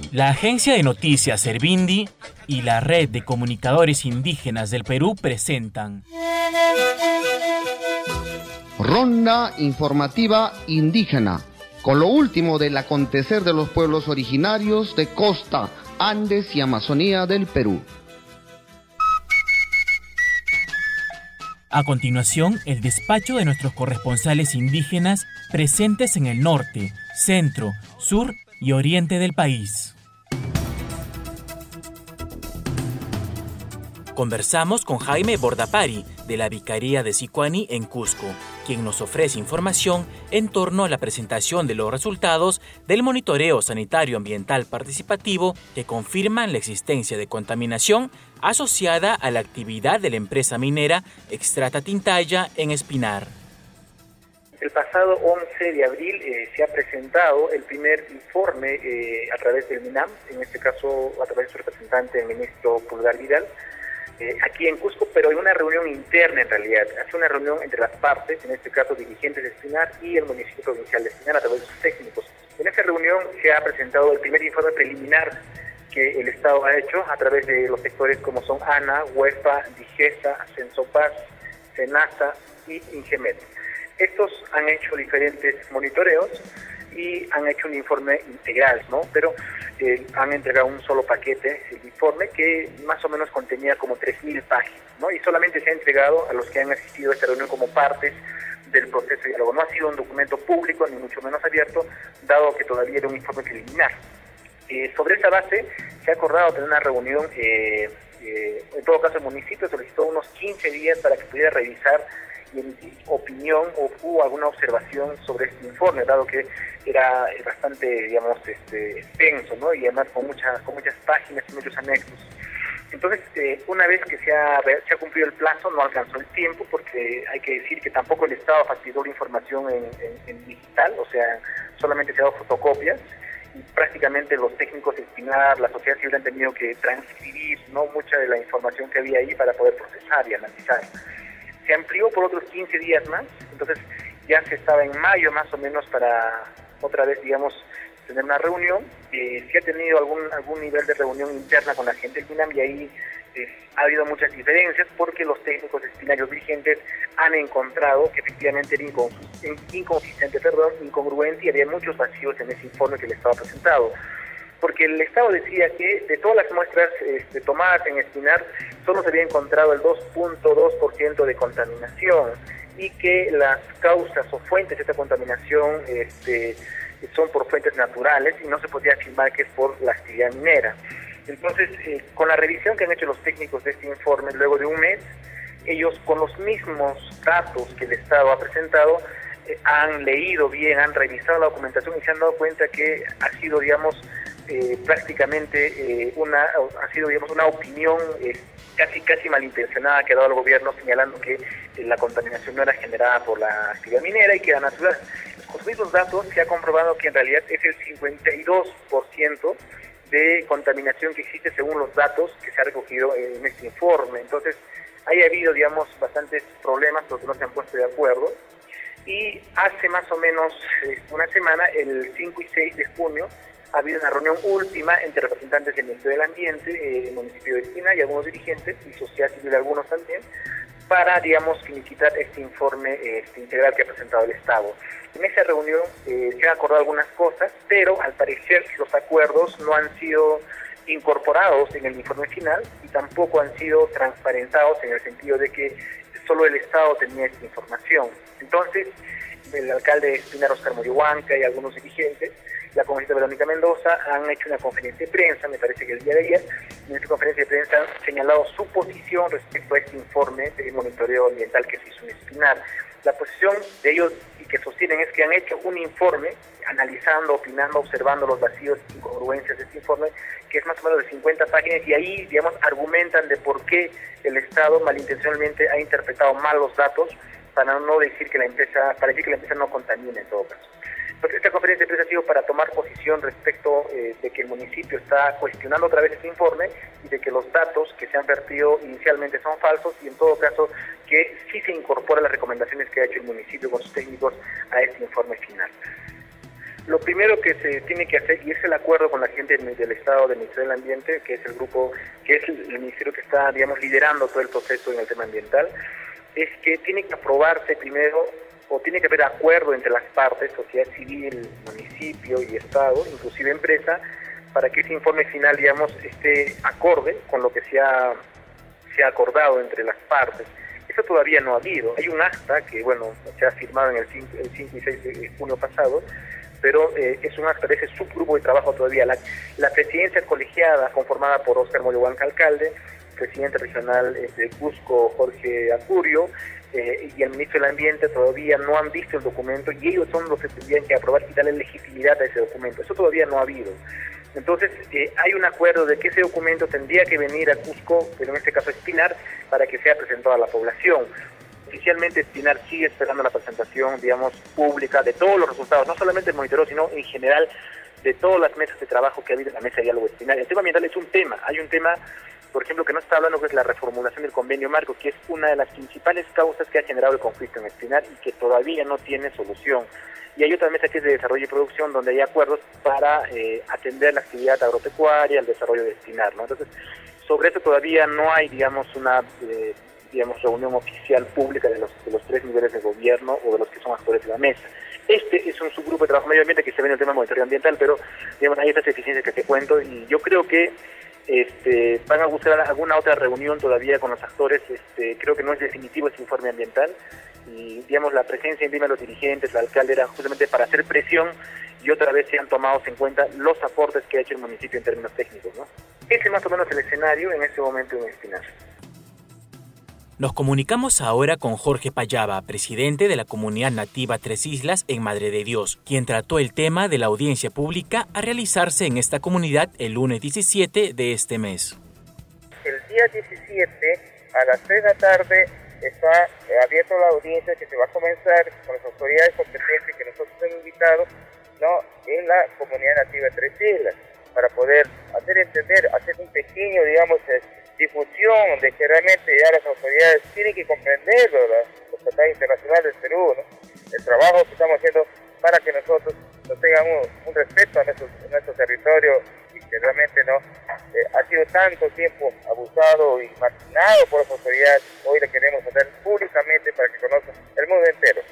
La agencia de noticias Servindi y la Red de Comunicadores Indígenas del Perú presentan Ronda informativa indígena, con lo último del acontecer de los pueblos originarios de Costa, Andes y Amazonía del Perú. A continuación, el despacho de nuestros corresponsales indígenas presentes en el norte, centro, sur y oriente del país. Conversamos con Jaime Bordapari, de la Vicaría de Sicuani en Cusco, quien nos ofrece información en torno a la presentación de los resultados del monitoreo sanitario ambiental participativo que confirman la existencia de contaminación asociada a la actividad de la empresa minera Xstrata Tintaya en Espinar. El pasado 11 de abril se ha presentado el primer informe a través del MINAM, en este caso a través de su representante, el ministro Pulgar Vidal, aquí en Cusco, pero en una reunión interna en realidad. Hace una reunión entre las partes, en este caso dirigentes de Espinar y el municipio provincial de Espinar a través de sus técnicos. En esa reunión se ha presentado el primer informe preliminar que el Estado ha hecho a través de los sectores como son ANA, UEFA, DIGESA, Censopaz, SENASA y INGEMET. Estos han hecho diferentes monitoreos y han hecho un informe integral, ¿no? Pero han entregado un solo paquete, el informe, que más o menos contenía como 3.000 páginas, ¿no? Y solamente se ha entregado a los que han asistido a esta reunión como partes del proceso de diálogo. No ha sido un documento público, ni mucho menos abierto, dado que todavía era un informe preliminar. Sobre esa base se ha acordado tener una reunión, en todo caso el municipio solicitó unos 15 días para que pudiera revisar y emitir opinión o hubo alguna observación sobre este informe, dado que era bastante, digamos, extenso, ¿no? Y además con muchas páginas y muchos anexos. Entonces, una vez que se ha cumplido el plazo, no alcanzó el tiempo, porque hay que decir que tampoco el Estado facilitó la información en digital, o sea, solamente se ha dado fotocopias, y prácticamente los técnicos de Espinar, la sociedad civil han tenido que transcribir, ¿no?, mucha de la información que había ahí para poder procesar y analizar. Se amplió por otros 15 días más, entonces ya se estaba en mayo más o menos para otra vez, digamos, tener una reunión. Se ha tenido algún nivel de reunión interna con la gente del MINAM y ahí ha habido muchas diferencias porque los técnicos espinarios vigentes han encontrado que efectivamente era incongruente y había muchos vacíos en ese informe que le estaba presentado. Porque el Estado decía que de todas las muestras tomadas en Espinar solo se había encontrado el 2.2% de contaminación y que las causas o fuentes de esta contaminación son por fuentes naturales y no se podía afirmar que es por la actividad minera. Entonces, con la revisión que han hecho los técnicos de este informe, luego de un mes, ellos con los mismos datos que el Estado ha presentado, han leído bien, han revisado la documentación y se han dado cuenta que ha sido, digamos, prácticamente una opinión casi malintencionada que ha dado el gobierno, señalando que la contaminación no era generada por la actividad minera y que era natural. Con esos datos se ha comprobado que en realidad es el 52% de contaminación que existe según los datos que se ha recogido en este informe. Entonces, ha habido, digamos, bastantes problemas porque no se han puesto de acuerdo. Y hace más o menos una semana, el 5 y 6 de junio, ha habido una reunión última entre representantes del Ministerio del Ambiente, el municipio de Espinar y algunos dirigentes, y sociedad civil algunos también, para, digamos, finiquitar este informe integral que ha presentado el Estado. En esa reunión se han acordado algunas cosas, pero al parecer los acuerdos no han sido incorporados en el informe final y tampoco han sido transparentados en el sentido de que solo el Estado tenía esta información. Entonces, el alcalde de Espinar, Oscar Morihuanca, y algunos dirigentes, la congresista Verónica Mendoza, han hecho una conferencia de prensa, me parece que el día de ayer, en esta conferencia de prensa han señalado su posición respecto a este informe de monitoreo ambiental que se hizo en Espinar. La posición de ellos y que sostienen es que han hecho un informe analizando, opinando, observando los vacíos e incongruencias de este informe, que es más o menos de 50 páginas, y ahí, digamos, argumentan de por qué el Estado malintencionalmente ha interpretado mal los datos para no decir que la empresa, para decir que la empresa no contamina en todo caso. Pues esta conferencia de prensa ha sido para tomar posición respecto de que el municipio está cuestionando otra vez este informe y de que los datos que se han vertido inicialmente son falsos y en todo caso que sí se incorporan las recomendaciones que ha hecho el municipio con sus técnicos a este informe final. Lo primero que se tiene que hacer, y es el acuerdo con la gente del Estado, del Ministerio del Ambiente, que es el grupo, que es el ministerio que está, digamos, liderando todo el proceso en el tema ambiental, es que tiene que aprobarse primero, o tiene que haber acuerdo entre las partes, sociedad civil, municipio y Estado, inclusive empresa, para que ese informe final, digamos, esté acorde con lo que se ha acordado entre las partes. Eso todavía no ha habido. Hay un acta que, bueno, se ha firmado en el 5 y 6 de junio pasado, pero es un acta de ese subgrupo de trabajo todavía. La presidencia colegiada, conformada por Óscar Moyohuanca, alcalde, presidente regional de Cusco, Jorge Acurio, y el ministro del Ambiente todavía no han visto el documento, y ellos son los que tendrían que aprobar y darle legitimidad a ese documento. Eso todavía no ha habido. Entonces, hay un acuerdo de que ese documento tendría que venir a Cusco, pero en este caso Espinar, para que sea presentado a la población. Oficialmente Espinar sigue esperando la presentación, digamos, pública de todos los resultados, no solamente el monitoreo, sino en general de todas las mesas de trabajo que ha habido en la mesa de diálogo Espinar. El tema ambiental es un tema, hay un tema, por ejemplo, que no está hablando, que es la reformulación del convenio marco, que es una de las principales causas que ha generado el conflicto en Espinar y que todavía no tiene solución. Y hay otra mesa que es de desarrollo y producción, donde hay acuerdos para atender la actividad agropecuaria, el desarrollo de Espinar, ¿no? Entonces, sobre eso todavía no hay, digamos, una reunión oficial pública de los 3 niveles de gobierno o de los que son actores de la mesa. Este es un subgrupo de trabajo medio ambiente que se ve en el tema de monitoreo ambiental, pero, digamos, hay estas deficiencias que te cuento, y yo creo que van a buscar alguna otra reunión todavía con los actores. Creo que no es definitivo este informe ambiental, y, digamos, la presencia encima de los dirigentes, la alcalde, era justamente para hacer presión, y otra vez se han tomado en cuenta los aportes que ha hecho el municipio en términos técnicos, ¿no? Ese es más o menos el escenario en este momento en Espinar. Nos comunicamos ahora con Jorge Payaba, presidente de la comunidad nativa Tres Islas en Madre de Dios, quien trató el tema de la audiencia pública a realizarse en esta comunidad el lunes 17 de este mes. El día 17 a las 3 de la tarde está abierta la audiencia que se va a comenzar con las autoridades competentes que nosotros hemos invitado, ¿no?, en la comunidad nativa Tres Islas, para poder hacer entender, hacer un pequeño, digamos, difusión de que realmente ya las autoridades tienen que comprender los tratados internacionales del Perú, ¿no?, el trabajo que estamos haciendo para que nosotros nos tengan un respeto a nuestro territorio, y que realmente no ha sido tanto tiempo abusado y marginado por las autoridades. Hoy le queremos hacer públicamente para que conozcan el mundo entero.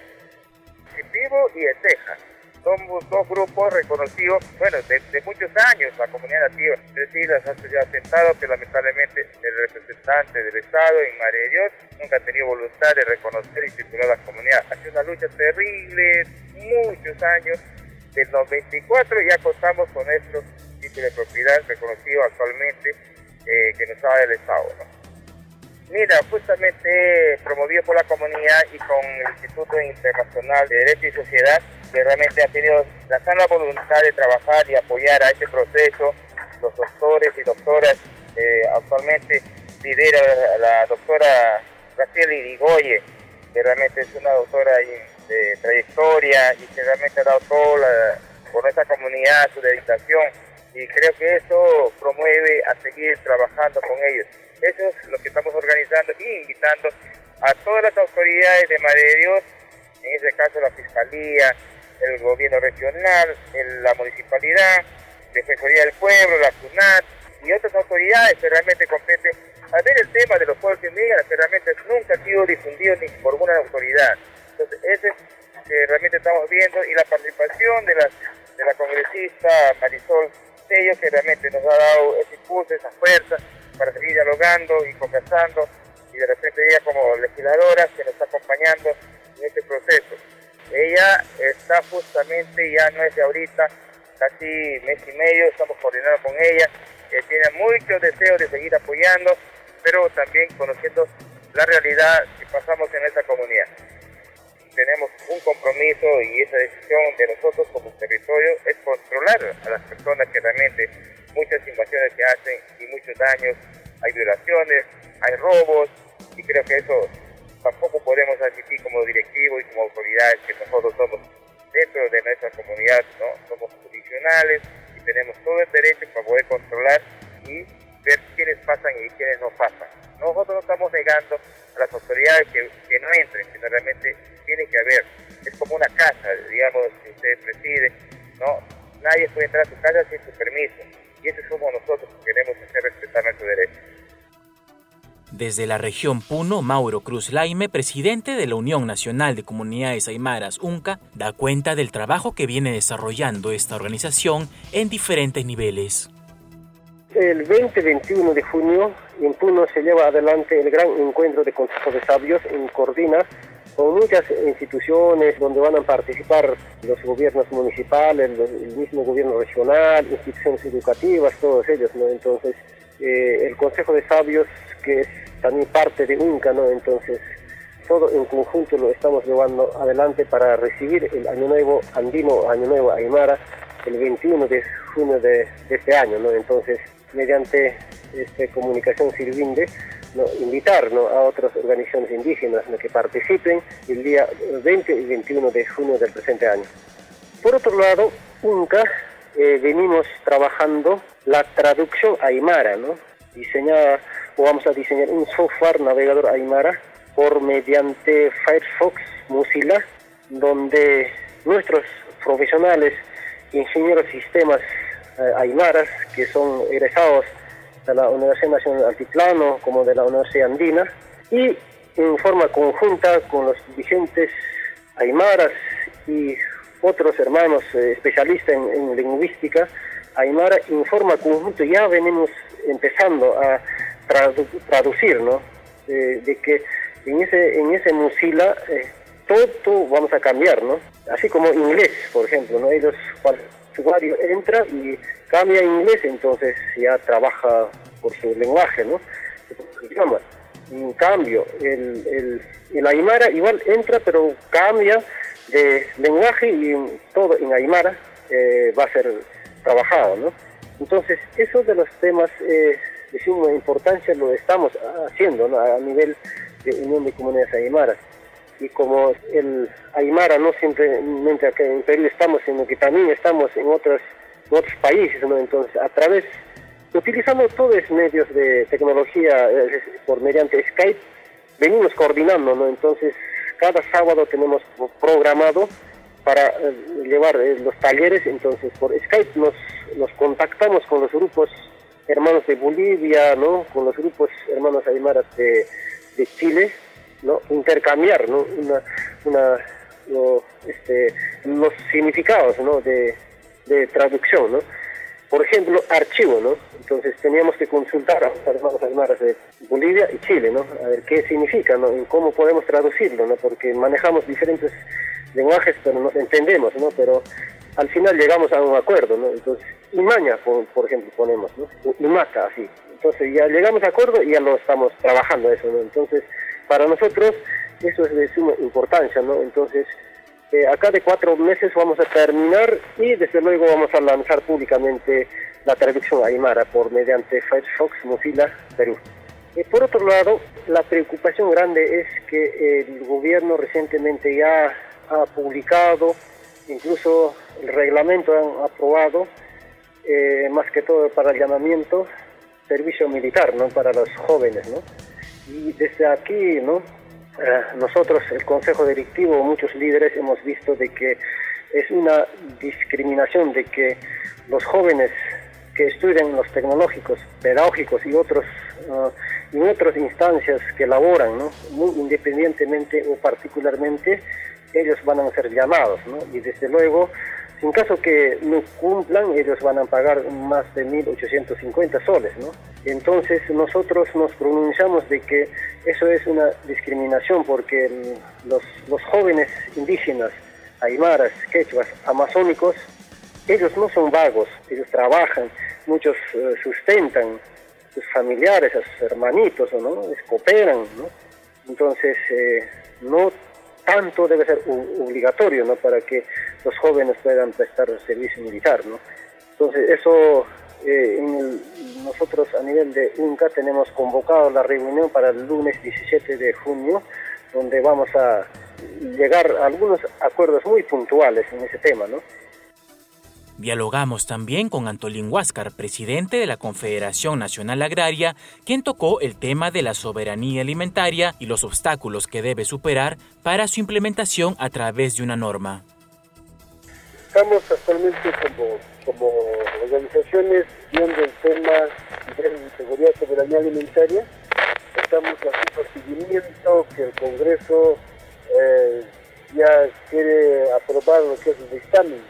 Vivo y Eteja somos dos grupos reconocidos, bueno, de muchos años. La comunidad nativa Tres Islas ha sido asentado, pero lamentablemente el representante del Estado en Madre de Dios nunca ha tenido voluntad de reconocer y titular a la comunidad. Ha sido una lucha terrible, muchos años. Del 94 ya contamos con nuestro título de propiedad reconocido actualmente, que nos da el Estado, ¿no? Mira, justamente promovido por la comunidad y con el Instituto Internacional de Derecho y Sociedad, que realmente ha tenido la sana voluntad de trabajar y apoyar a este proceso. Los doctores y doctoras, actualmente lidera la doctora Graciela Irigoyen, que realmente es una doctora de trayectoria y que realmente ha dado todo por nuestra comunidad su dedicación, y creo que eso promueve a seguir trabajando con ellos. Eso es lo que estamos organizando y invitando a todas las autoridades de Madre de Dios, en este caso la Fiscalía, el Gobierno Regional, la Municipalidad, la Defensoría del Pueblo, la CUNAT y otras autoridades que realmente competen a ver el tema de los pueblos indígenas, que realmente nunca ha sido difundido ni por alguna autoridad. Entonces, ese que realmente estamos viendo, y la participación de la congresista Marisol Sello, que realmente nos ha dado ese impulso, esa fuerza para seguir dialogando y conversando, y de repente ella como legisladora que nos está acompañando en este proceso. Ella está justamente, ya no es de ahorita, casi mes y medio, estamos coordinando con ella, tiene muchos deseos de seguir apoyando, pero también conociendo la realidad que pasamos en esta comunidad. Tenemos un compromiso, y esa decisión de nosotros como territorio es controlar a las personas que realmente muchas invasiones se hacen y muchos daños, hay violaciones, hay robos, y creo que eso tampoco podemos admitir como directivos y como autoridades, que nosotros somos dentro de nuestra comunidad, ¿no? Somos jurisdiccionales y tenemos todo el derecho para poder controlar y ver quiénes pasan y quiénes no pasan. Nosotros no estamos negando a las autoridades que no entren, sino realmente tiene que haber. Es como una casa, digamos, que usted preside, ¿no? Nadie puede entrar a tu casa sin tu permiso. Y eso somos nosotros que queremos hacer respetar nuestros derechos. Desde la región Puno, Mauro Cruz Laime, presidente de la Unión Nacional de Comunidades Aymaras, UNCA, da cuenta del trabajo que viene desarrollando esta organización en diferentes niveles. El 20-21 de junio en Puno se lleva adelante el gran encuentro de Consejo de Sabios en Cordina, con muchas instituciones donde van a participar los gobiernos municipales, el mismo gobierno regional, instituciones educativas, todos ellos, ¿no? Entonces, el Consejo de Sabios, que es también parte de UNCA, ¿no? Entonces, todo en conjunto lo estamos llevando adelante para recibir el Año Nuevo Andino, Año Nuevo Aymara, el 21 de junio de este año, ¿no? Entonces, mediante comunicación sirviente, ¿no? Invitar, ¿no? a otras organizaciones indígenas, ¿no? que participen el día 20 y 21 de junio del presente año. Por otro lado, UNCA venimos trabajando la traducción aymara, ¿no? Vamos a diseñar un software navegador aymara mediante Firefox Mozilla, donde nuestros profesionales, ingenieros de sistemas aymaras, que son egresados de la Universidad Nacional de Altiplano como de la Universidad Andina, y en forma conjunta con los dirigentes aymaras y otros hermanos especialistas en lingüística aymara, en forma conjunta ya venimos empezando a traducir, ¿no? De que en ese Mozilla todo vamos a cambiar, ¿no? Así como inglés, por ejemplo, ¿no? Ellos, cuando el usuario entra y cambia inglés, entonces ya trabaja por su lenguaje, ¿no? En cambio, el aymara igual entra, pero cambia de lenguaje y todo en aymara va a ser trabajado, ¿no? Entonces, eso de los temas de suma importancia lo estamos haciendo, ¿no? A nivel de Unión de Comunidades Aymaras. Y como el aymara no simplemente acá en Perú estamos, sino que también estamos en otros países, ¿no? Entonces, utilizando todos los medios de tecnología mediante Skype, venimos coordinando, ¿no? Entonces, cada sábado tenemos programado para llevar los talleres. Entonces, por Skype nos contactamos con los grupos hermanos de Bolivia, ¿no? Con los grupos hermanos aymaras de Chile, ¿no? Intercambiar, ¿no? los significados, ¿no? de traducción, ¿no? Por ejemplo, archivo, ¿no? Entonces teníamos que consultar a los hermanos aymaras de Bolivia y Chile, ¿no? A ver qué significa, ¿no? Y cómo podemos traducirlo, ¿no? Porque manejamos diferentes lenguajes, pero nos entendemos, ¿no? Pero al final llegamos a un acuerdo, ¿no? Entonces, Imaña, por ejemplo, ponemos, ¿no? Imata, así. Entonces ya llegamos a acuerdo y ya lo estamos trabajando eso, ¿no? Entonces, para nosotros eso es de suma importancia, ¿no? Entonces, acá de 4 meses vamos a terminar y desde luego vamos a lanzar públicamente la traducción aymara mediante Firefox Mozilla Perú. Por otro lado, la preocupación grande es que el gobierno recientemente ya ha publicado, incluso el reglamento han aprobado, más que todo para el llamamiento, servicio militar, ¿no? Para los jóvenes, ¿no? Y desde aquí, ¿no? Nosotros, el Consejo Directivo, muchos líderes hemos visto de que es una discriminación de que los jóvenes que estudian los tecnológicos, pedagógicos y en otras instancias que laboran, ¿no? Muy independientemente o particularmente, ellos van a ser llamados, ¿no? Y desde luego, en caso que no cumplan, ellos van a pagar más de 1.850 soles, ¿no? Entonces nosotros nos pronunciamos de que eso es una discriminación porque los jóvenes indígenas, aymaras, quechuas, amazónicos, ellos no son vagos, ellos trabajan, muchos sustentan sus familiares, a sus hermanitos, ¿no? Les cooperan, ¿no? Entonces, no tanto debe ser obligatorio, ¿no? Para que los jóvenes puedan prestar servicio militar, ¿no? Entonces, eso nosotros a nivel de UNCA tenemos convocado la reunión para el lunes 17 de junio, donde vamos a llegar a algunos acuerdos muy puntuales en ese tema, ¿no? Dialogamos también con Antolín Huáscar, presidente de la Confederación Nacional Agraria, quien tocó el tema de la soberanía alimentaria y los obstáculos que debe superar para su implementación a través de una norma. Estamos actualmente como organizaciones viendo el tema de seguridad y soberanía alimentaria. Estamos haciendo seguimiento que el Congreso ya quiere aprobar lo que es el dictamen.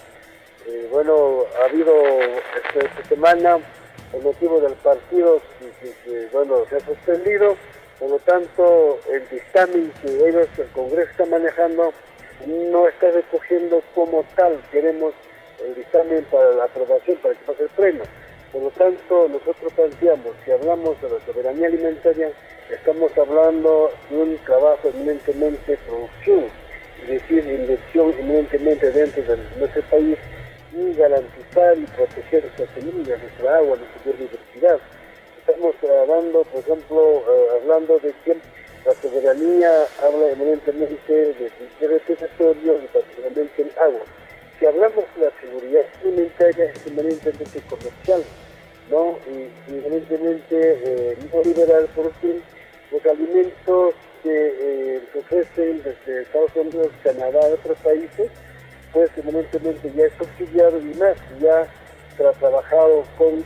Ha habido esta semana el motivo del partido que se ha suspendido, por lo tanto el dictamen que el Congreso está manejando no está recogiendo como tal. Queremos el dictamen para la aprobación, para que pase el pleno. Por lo tanto, nosotros planteamos, si hablamos de la soberanía alimentaria, estamos hablando de un trabajo eminentemente de producción, es decir, inversión eminentemente dentro de nuestro país, y garantizar y proteger nuestra semilla, nuestra agua, nuestra biodiversidad. Estamos hablando, por ejemplo, de que la soberanía habla eminentemente de territorio y particularmente en agua. Si hablamos de la seguridad alimentaria, es eminentemente comercial, ¿no? Y eminentemente no liberal, porque los alimentos que se ofrecen desde Estados Unidos, Canadá y otros países, pues eminentemente ya es subsidiado y más, ya trabajado con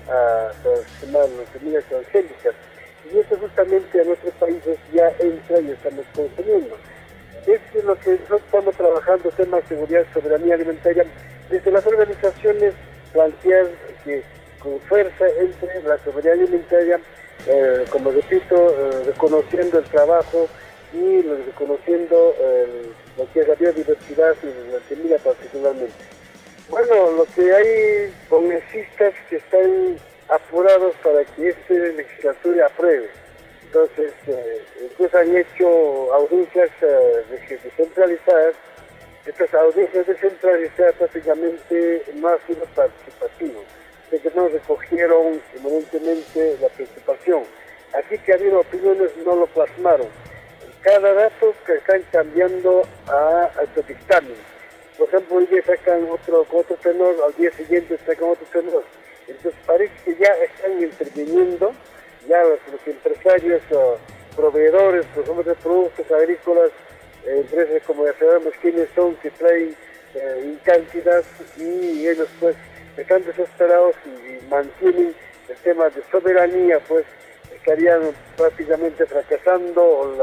las semillas transgénicas. Y eso justamente a nuestros países ya entra y estamos consumiendo. Esto es lo que nosotros estamos trabajando, temas de seguridad y soberanía alimentaria, desde las organizaciones plantear que con fuerza entre la soberanía alimentaria, como repito, reconociendo el trabajo y reconociendo lo que es la biodiversidad y la semilla particularmente. Bueno, lo que hay congresistas que están apurados para que esta legislatura apruebe. Entonces, incluso han hecho audiencias descentralizadas. Estas audiencias descentralizadas prácticamente no han sido participativas, de que no recogieron eminentemente la participación. Aquí que ha habido opiniones no lo plasmaron. Cada dato que están cambiando a estos dictámenes. Por ejemplo, hoy día sacan otro tenor, al día siguiente sacan otro tenor. Entonces parece que ya están interviniendo, ya los empresarios, proveedores, por ejemplo, de productos agrícolas, empresas como ya sabemos quiénes son, que traen en cantidad, y ellos pues están desesperados y mantienen el tema de soberanía, pues estarían prácticamente fracasando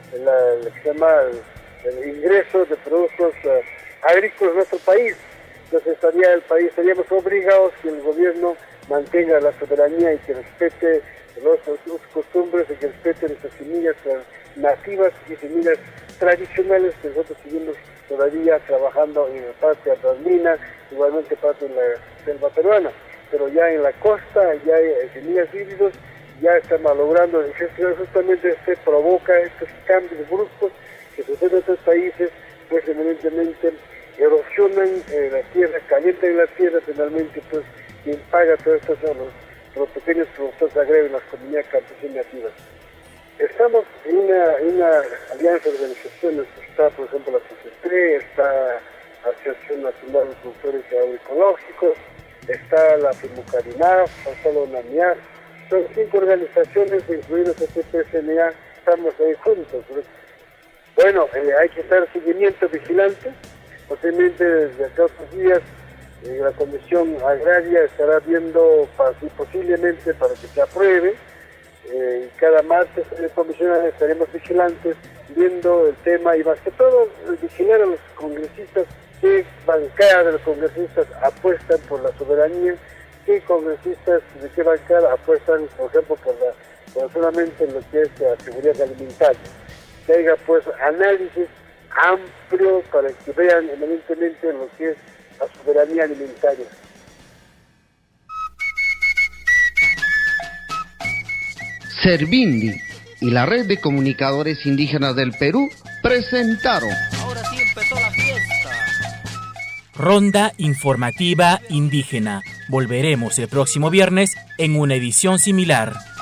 el ingreso de productos agrícolas en nuestro país. Entonces estaríamos obligados que el gobierno mantenga la soberanía y que respete los costumbres y que respete nuestras semillas nativas y semillas tradicionales que nosotros seguimos todavía trabajando en la parte andina, igualmente parte de la selva peruana. Pero ya en la costa ya hay semillas híbridos, ya está malogrando, justamente se provoca estos cambios bruscos que suceden en otros países, pues evidentemente erosionan la tierra, calientan la tierra, finalmente pues quien paga todo esto son los pequeños productores agrarios, las comunidades campesinas nativas. Estamos en una alianza de organizaciones, está por ejemplo la CCP, está la Asociación Nacional de Productores Agroecológicos, está la FIMUCARINAF, está la UNAMIAS, son 5 organizaciones, incluidos el CPSNA, estamos ahí juntos. Bueno, hay que estar seguimiento vigilante, posiblemente desde acá otros días la Comisión Agraria estará viendo posiblemente para que se apruebe. Cada martes en la Comisión Agraria estaremos vigilantes viendo el tema y más que todo vigilar a los congresistas, qué bancada de los congresistas apuestan por la soberanía, qué congresistas de qué bancada apuestan, por ejemplo, por solamente lo que es la seguridad alimentaria. Que haya pues análisis amplio para que vean evidentemente lo que es la soberanía alimentaria. Servindi y la Red de Comunicadores Indígenas del Perú presentaron. Ahora sí empezó la fiesta. Ronda informativa indígena. Volveremos el próximo viernes en una edición similar.